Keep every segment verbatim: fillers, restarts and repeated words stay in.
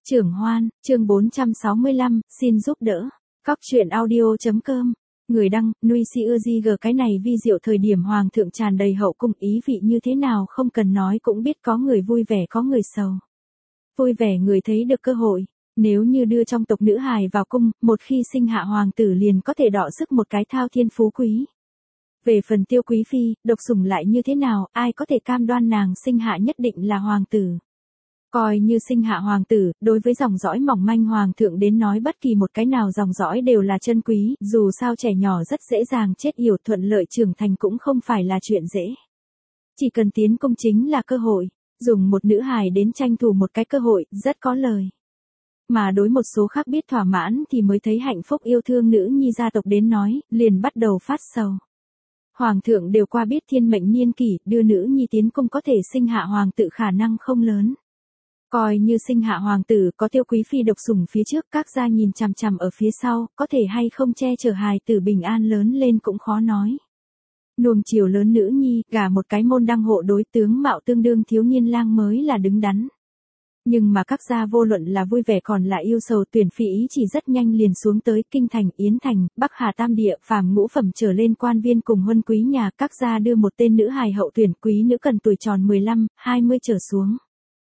Trưởng Hoan, chương bốn trăm sáu mươi lăm, xin giúp đỡ. Cóc truyện audio.com. Người đăng, Nuôi Si Ưa Di G. Cái này vi diệu thời điểm hoàng thượng tràn đầy hậu cung, ý vị như thế nào không cần nói cũng biết, có người vui vẻ có người sầu. Vui vẻ người thấy được cơ hội. Nếu như đưa trong tộc nữ hài vào cung, một khi sinh hạ hoàng tử liền có thể đọ sức một cái thao thiên phú quý. Về phần Tiêu Quý Phi, độc sủng lại như thế nào, ai có thể cam đoan nàng sinh hạ nhất định là hoàng tử. Coi như sinh hạ hoàng tử, đối với dòng dõi mỏng manh hoàng thượng đến nói bất kỳ một cái nào dòng dõi đều là chân quý, dù sao trẻ nhỏ rất dễ dàng chết yểu, thuận lợi trưởng thành cũng không phải là chuyện dễ. Chỉ cần tiến cung chính là cơ hội, dùng một nữ hài đến tranh thủ một cái cơ hội, rất có lời. Mà đối một số khác biết thỏa mãn thì mới thấy hạnh phúc yêu thương nữ nhi gia tộc đến nói, liền bắt đầu phát sầu. Hoàng thượng đều qua biết thiên mệnh niên kỷ, đưa nữ nhi tiến cung có thể sinh hạ hoàng tử khả năng không lớn. Coi như sinh hạ hoàng tử, có Tiêu Quý Phi độc sủng phía trước, các gia nhìn chằm chằm ở phía sau, có thể hay không che chở hài tử bình an lớn lên cũng khó nói. Nuông chiều lớn nữ nhi, gả một cái môn đăng hộ đối, tướng mạo tương đương thiếu niên lang mới là đứng đắn. Nhưng mà các gia vô luận là vui vẻ còn là yêu sầu, tuyển phi ý chỉ rất nhanh liền xuống tới Kinh Thành, Yến Thành, Bắc Hà Tam Địa, phàm ngũ phẩm trở lên quan viên cùng huân quý nhà, các gia đưa một tên nữ hài hậu tuyển, quý nữ cần tuổi tròn mười lăm, hai mươi trở xuống.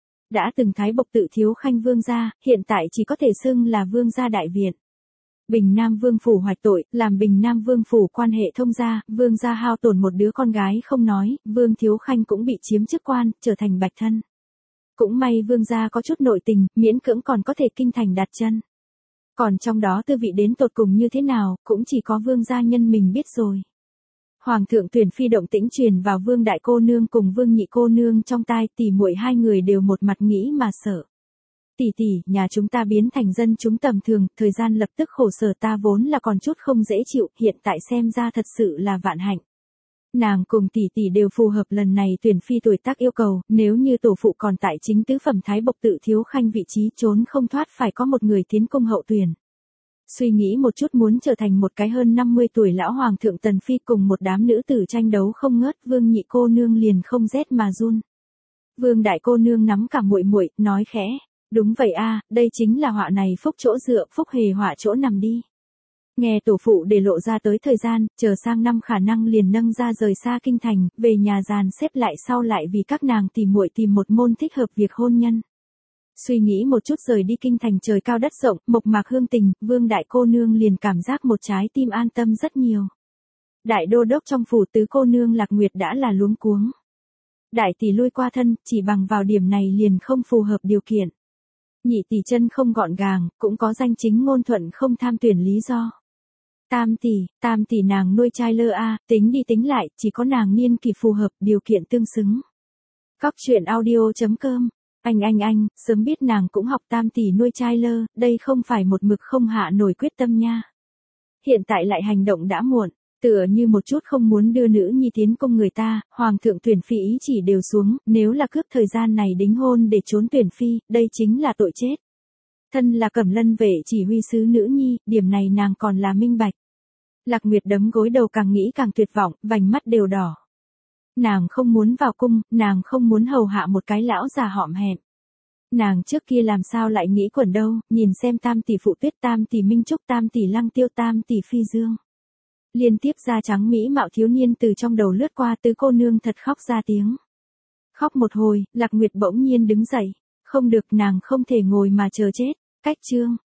Đã từng thái bộc tự thiếu khanh vương gia, hiện tại chỉ có thể xưng là vương gia đại viện. Bình Nam Vương phủ hoạch tội, làm Bình Nam Vương phủ quan hệ thông gia, vương gia hao tổn một đứa con gái không nói, vương thiếu khanh cũng bị chiếm chức quan, trở thành bạch thân. Cũng may vương gia có chút nội tình, miễn cưỡng còn có thể kinh thành đặt chân. Còn trong đó tư vị đến tột cùng như thế nào, cũng chỉ có vương gia nhân mình biết rồi. Hoàng thượng tuyển phi động tĩnh truyền vào vương đại cô nương cùng vương nhị cô nương trong tai, tỷ muội hai người đều một mặt nghĩ mà sợ. Tỷ tỷ, nhà chúng ta biến thành dân chúng tầm thường, thời gian lập tức khổ sở, ta vốn là còn chút không dễ chịu, hiện tại xem ra thật sự là vạn hạnh. Nàng cùng tỷ tỷ đều phù hợp lần này tuyển phi tuổi tác yêu cầu, nếu như tổ phụ còn tại chính tứ phẩm thái bộc tự thiếu khanh vị trí, trốn không thoát phải có một người tiến cung hậu tuyển. Suy nghĩ một chút, muốn trở thành một cái hơn năm mươi tuổi lão hoàng thượng tần phi cùng một đám nữ tử tranh đấu không ngớt, vương nhị cô nương liền không rét mà run. Vương đại cô nương nắm cả muội muội, nói khẽ, đúng vậy a, đây chính là họa này phúc chỗ dựa, phúc hề họa chỗ nằm đi. Nghe tổ phụ để lộ ra tới thời gian, chờ sang năm khả năng liền nâng ra rời xa kinh thành, về nhà dàn xếp lại sau lại vì các nàng tìm muội tìm một môn thích hợp việc hôn nhân. Suy nghĩ một chút rời đi kinh thành trời cao đất rộng, mộc mạc hương tình, vương đại cô nương liền cảm giác một trái tim an tâm rất nhiều. Đại đô đốc trong phủ tứ cô nương Lạc Nguyệt đã là luống cuống. Đại tỷ lui qua thân, chỉ bằng vào điểm này liền không phù hợp điều kiện. Nhị tỷ chân không gọn gàng, cũng có danh chính ngôn thuận không tham tuyển lý do. Tam tỷ, tam tỷ nàng nuôi trai lơ a, tính đi tính lại, chỉ có nàng niên kỳ phù hợp, điều kiện tương xứng. Cóc truyện audio.com. Anh anh anh, sớm biết nàng cũng học tam tỷ nuôi trai lơ, đây không phải một mực không hạ nổi quyết tâm nha. Hiện tại lại hành động đã muộn, tựa như một chút không muốn đưa nữ nhi tiến cung người ta, hoàng thượng tuyển phi ý chỉ đều xuống, nếu là cướp thời gian này đính hôn để trốn tuyển phi, đây chính là tội chết. Thân là Cẩm Lân vệ chỉ huy sứ nữ nhi, điểm này nàng còn là minh bạch. Lạc Nguyệt đấm gối đầu, càng nghĩ càng tuyệt vọng, vành mắt đều đỏ. Nàng không muốn vào cung, nàng không muốn hầu hạ một cái lão già hõm hẹm. Nàng trước kia làm sao lại nghĩ quẩn đâu, nhìn xem tam tỷ Phụ Tuyết, tam tỷ Minh Trúc, tam tỷ Lăng Tiêu, tam tỷ Phi Dương. Liên tiếp da trắng mỹ mạo thiếu niên từ trong đầu lướt qua, tứ cô nương thật khóc ra tiếng. Khóc một hồi, Lạc Nguyệt bỗng nhiên đứng dậy. Không được, nàng không thể ngồi mà chờ chết. Cách chương.